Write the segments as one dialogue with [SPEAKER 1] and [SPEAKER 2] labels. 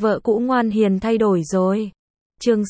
[SPEAKER 1] Vợ cũ ngoan hiền thay đổi rồi. Chương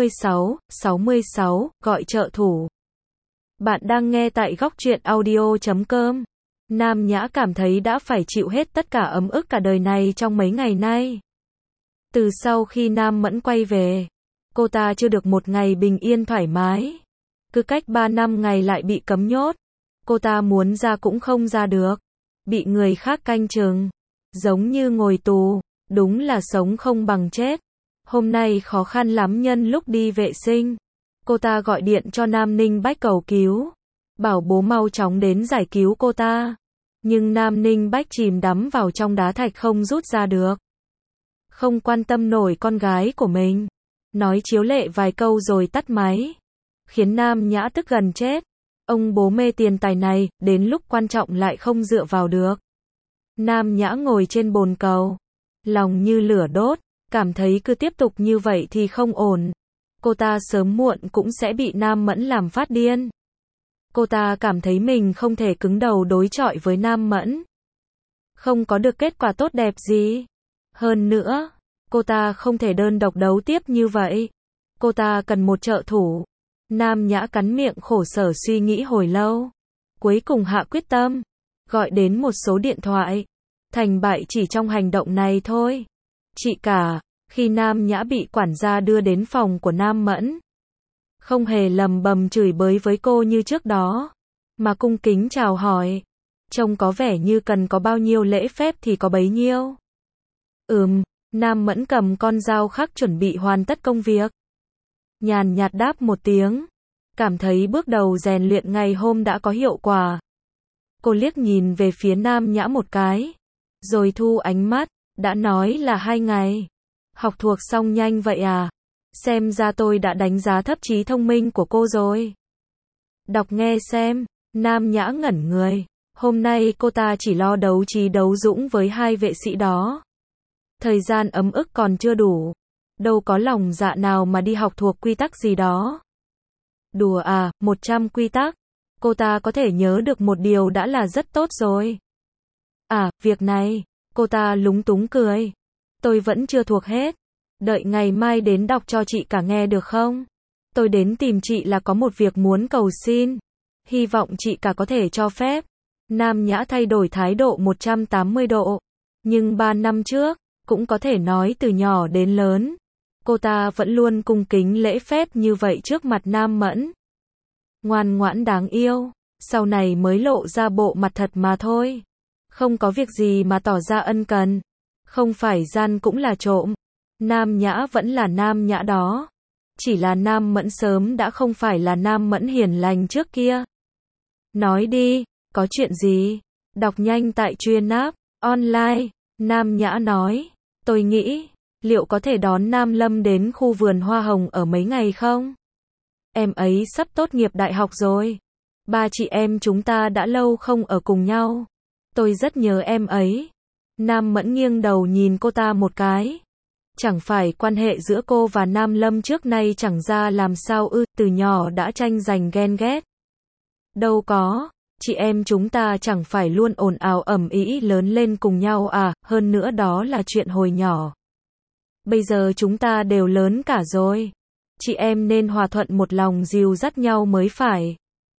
[SPEAKER 1] 66, gọi trợ thủ. Bạn đang nghe tại góc truyện audio.com. Nam Nhã cảm thấy đã phải chịu hết tất cả ấm ức cả đời này trong mấy ngày nay. Từ sau khi Nam Mẫn quay về, cô ta chưa được một ngày bình yên thoải mái. Cứ cách 3 năm ngày lại bị cấm nhốt. Cô ta muốn ra cũng không ra được. Bị người khác canh chừng. Giống như ngồi tù. Đúng là sống không bằng chết. Hôm nay khó khăn lắm nhân lúc đi vệ sinh. Cô ta gọi điện cho Nam Ninh Bách cầu cứu. Bảo bố mau chóng đến giải cứu cô ta. Nhưng Nam Ninh Bách chìm đắm vào trong đá thạch không rút ra được. Không quan tâm nổi con gái của mình. Nói chiếu lệ vài câu rồi tắt máy. Khiến Nam Nhã tức gần chết. Ông bố mê tiền tài này, đến lúc quan trọng lại không dựa vào được. Nam Nhã ngồi trên bồn cầu. Lòng như lửa đốt, cảm thấy cứ tiếp tục như vậy thì không ổn. Cô ta sớm muộn cũng sẽ bị Nam Mẫn làm phát điên. Cô ta cảm thấy mình không thể cứng đầu đối chọi với Nam Mẫn. Không có được kết quả tốt đẹp gì. Hơn nữa, cô ta không thể đơn độc đấu tiếp như vậy. Cô ta cần một trợ thủ. Nam Nhã cắn miệng khổ sở suy nghĩ hồi lâu. Cuối cùng hạ quyết tâm. Gọi đến một số điện thoại. Thành bại chỉ trong hành động này thôi. Chị cả, khi Nam Nhã bị quản gia đưa đến phòng của Nam Mẫn. Không hề lầm bầm chửi bới với cô như trước đó. Mà cung kính chào hỏi. Trông có vẻ như cần có bao nhiêu lễ phép thì có bấy nhiêu. Nam Mẫn cầm con dao khắc chuẩn bị hoàn tất công việc. Nhàn nhạt đáp một tiếng. Cảm thấy bước đầu rèn luyện ngày hôm đã có hiệu quả. Cô liếc nhìn về phía Nam Nhã một cái. Rồi thu ánh mắt, đã nói là 2 ngày. Học thuộc xong nhanh vậy à? Xem ra tôi đã đánh giá thấp trí thông minh của cô rồi. Đọc nghe xem, Nam Nhã ngẩn người. Hôm nay cô ta chỉ lo đấu trí đấu dũng với 2 vệ sĩ đó. Thời gian ấm ức còn chưa đủ. Đâu có lòng dạ nào mà đi học thuộc quy tắc gì đó. Đùa à, 100 quy tắc. Cô ta có thể nhớ được một điều đã là rất tốt rồi. À, việc này, cô ta lúng túng cười. Tôi vẫn chưa thuộc hết. Đợi ngày mai đến đọc cho chị cả nghe được không? Tôi đến tìm chị là có một việc muốn cầu xin. Hy vọng chị cả có thể cho phép. Nam Nhã thay đổi thái độ 180 độ. Nhưng 3 năm trước, cũng có thể nói từ nhỏ đến lớn. Cô ta vẫn luôn cung kính lễ phép như vậy trước mặt Nam Mẫn. Ngoan ngoãn đáng yêu. Sau này mới lộ ra bộ mặt thật mà thôi. Không có việc gì mà tỏ ra ân cần. Không phải gian cũng là trộm. Nam Nhã vẫn là Nam Nhã đó. Chỉ là Nam Mẫn sớm đã không phải là Nam Mẫn hiền lành trước kia. Nói đi, có chuyện gì? Đọc nhanh tại Chuyên App Online. Nam Nhã nói. Tôi nghĩ, liệu có thể đón Nam Lâm đến khu vườn hoa hồng ở mấy ngày không? Em ấy sắp tốt nghiệp đại học rồi. 3 chị em chúng ta đã lâu không ở cùng nhau. Tôi rất nhớ em ấy. Nam Mẫn nghiêng đầu nhìn cô ta một cái. Chẳng phải quan hệ giữa cô và Nam Lâm trước nay chẳng ra làm sao từ nhỏ đã tranh giành ghen ghét. Đâu có, chị em chúng ta chẳng phải luôn ồn ào ầm ĩ lớn lên cùng nhau à, hơn nữa đó là chuyện hồi nhỏ. Bây giờ chúng ta đều lớn cả rồi. Chị em nên hòa thuận một lòng dìu dắt nhau mới phải.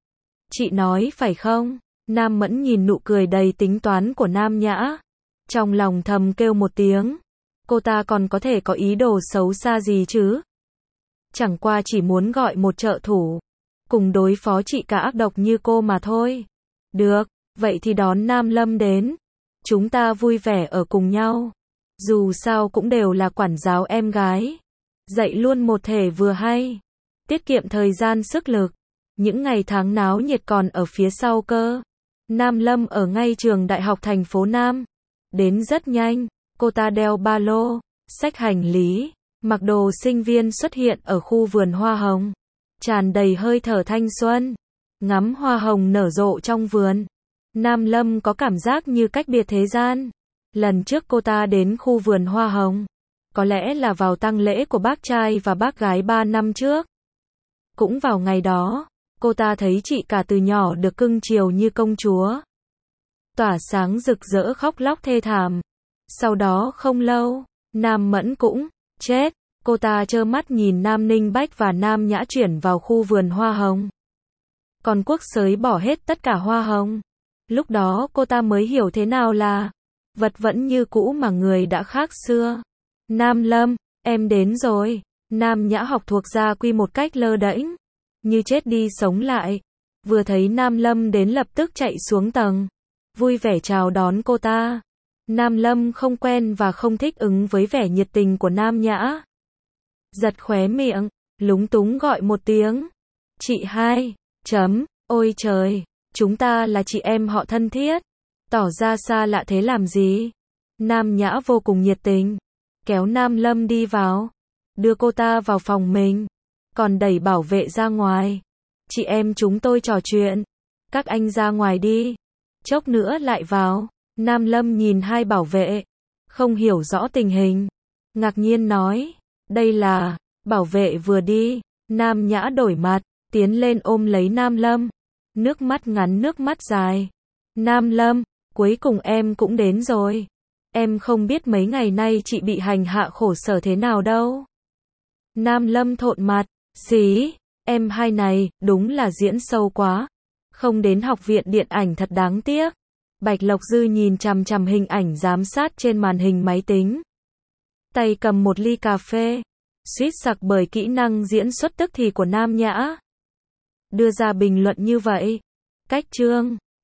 [SPEAKER 1] Chị nói phải không? Nam Mẫn nhìn nụ cười đầy tính toán của Nam Nhã. Trong lòng thầm kêu một tiếng. Cô ta còn có thể có ý đồ xấu xa gì chứ? Chẳng qua chỉ muốn gọi một trợ thủ. Cùng đối phó chị cả ác độc như cô mà thôi. Được, vậy thì đón Nam Lâm đến. Chúng ta vui vẻ ở cùng nhau. Dù sao cũng đều là quản giáo em gái. Dạy luôn một thể vừa hay. Tiết kiệm thời gian sức lực. Những ngày tháng náo nhiệt còn ở phía sau cơ. Nam Lâm ở ngay trường đại học thành phố Nam. Đến rất nhanh. Cô ta đeo ba lô, xách hành lý, mặc đồ sinh viên xuất hiện ở khu vườn hoa hồng. Tràn đầy hơi thở thanh xuân. Ngắm hoa hồng nở rộ trong vườn. Nam Lâm có cảm giác như cách biệt thế gian. Lần trước cô ta đến khu vườn hoa hồng. Có lẽ là vào tang lễ của bác trai và bác gái 3 năm trước. Cũng vào ngày đó, cô ta thấy chị cả từ nhỏ được cưng chiều như công chúa. Tỏa sáng rực rỡ khóc lóc thê thảm. Sau đó không lâu, Nam Mẫn cũng chết. Cô ta trơ mắt nhìn Nam Ninh Bách và Nam Nhã chuyển vào khu vườn hoa hồng. Còn Quốc Sới bỏ hết tất cả hoa hồng. Lúc đó cô ta mới hiểu thế nào là vật vẫn như cũ mà người đã khác xưa. Nam Lâm, em đến rồi. Nam Nhã học thuộc gia quy một cách lơ đễnh, như chết đi sống lại. Vừa thấy Nam Lâm đến lập tức chạy xuống tầng, vui vẻ chào đón cô ta. Nam Lâm không quen và không thích ứng với vẻ nhiệt tình của Nam Nhã. Giật khóe miệng, lúng túng gọi một tiếng. Chị hai, ôi trời, chúng ta là chị em họ thân thiết. Tỏ ra xa lạ thế làm gì? Nam Nhã vô cùng nhiệt tình, kéo Nam Lâm đi vào, đưa cô ta vào phòng mình, còn đẩy bảo vệ ra ngoài. Chị em chúng tôi trò chuyện, các anh ra ngoài đi, chốc nữa lại vào. Nam Lâm nhìn hai bảo vệ, không hiểu rõ tình hình, ngạc nhiên nói, đây là, bảo vệ vừa đi, Nam Nhã đổi mặt, tiến lên ôm lấy Nam Lâm, nước mắt ngắn nước mắt dài. Nam Lâm, cuối cùng em cũng đến rồi. Em không biết mấy ngày nay chị bị hành hạ khổ sở thế nào đâu. Nam Lâm thộn mặt, xí, em hai này, đúng là diễn sâu quá. Không đến học viện điện ảnh thật đáng tiếc. Bạch Lộc Dư nhìn chằm chằm hình ảnh giám sát trên màn hình máy tính. Tay cầm một ly cà phê, suýt sặc bởi kỹ năng diễn xuất tức thì của Nam Nhã. Đưa ra bình luận như vậy. Cách chương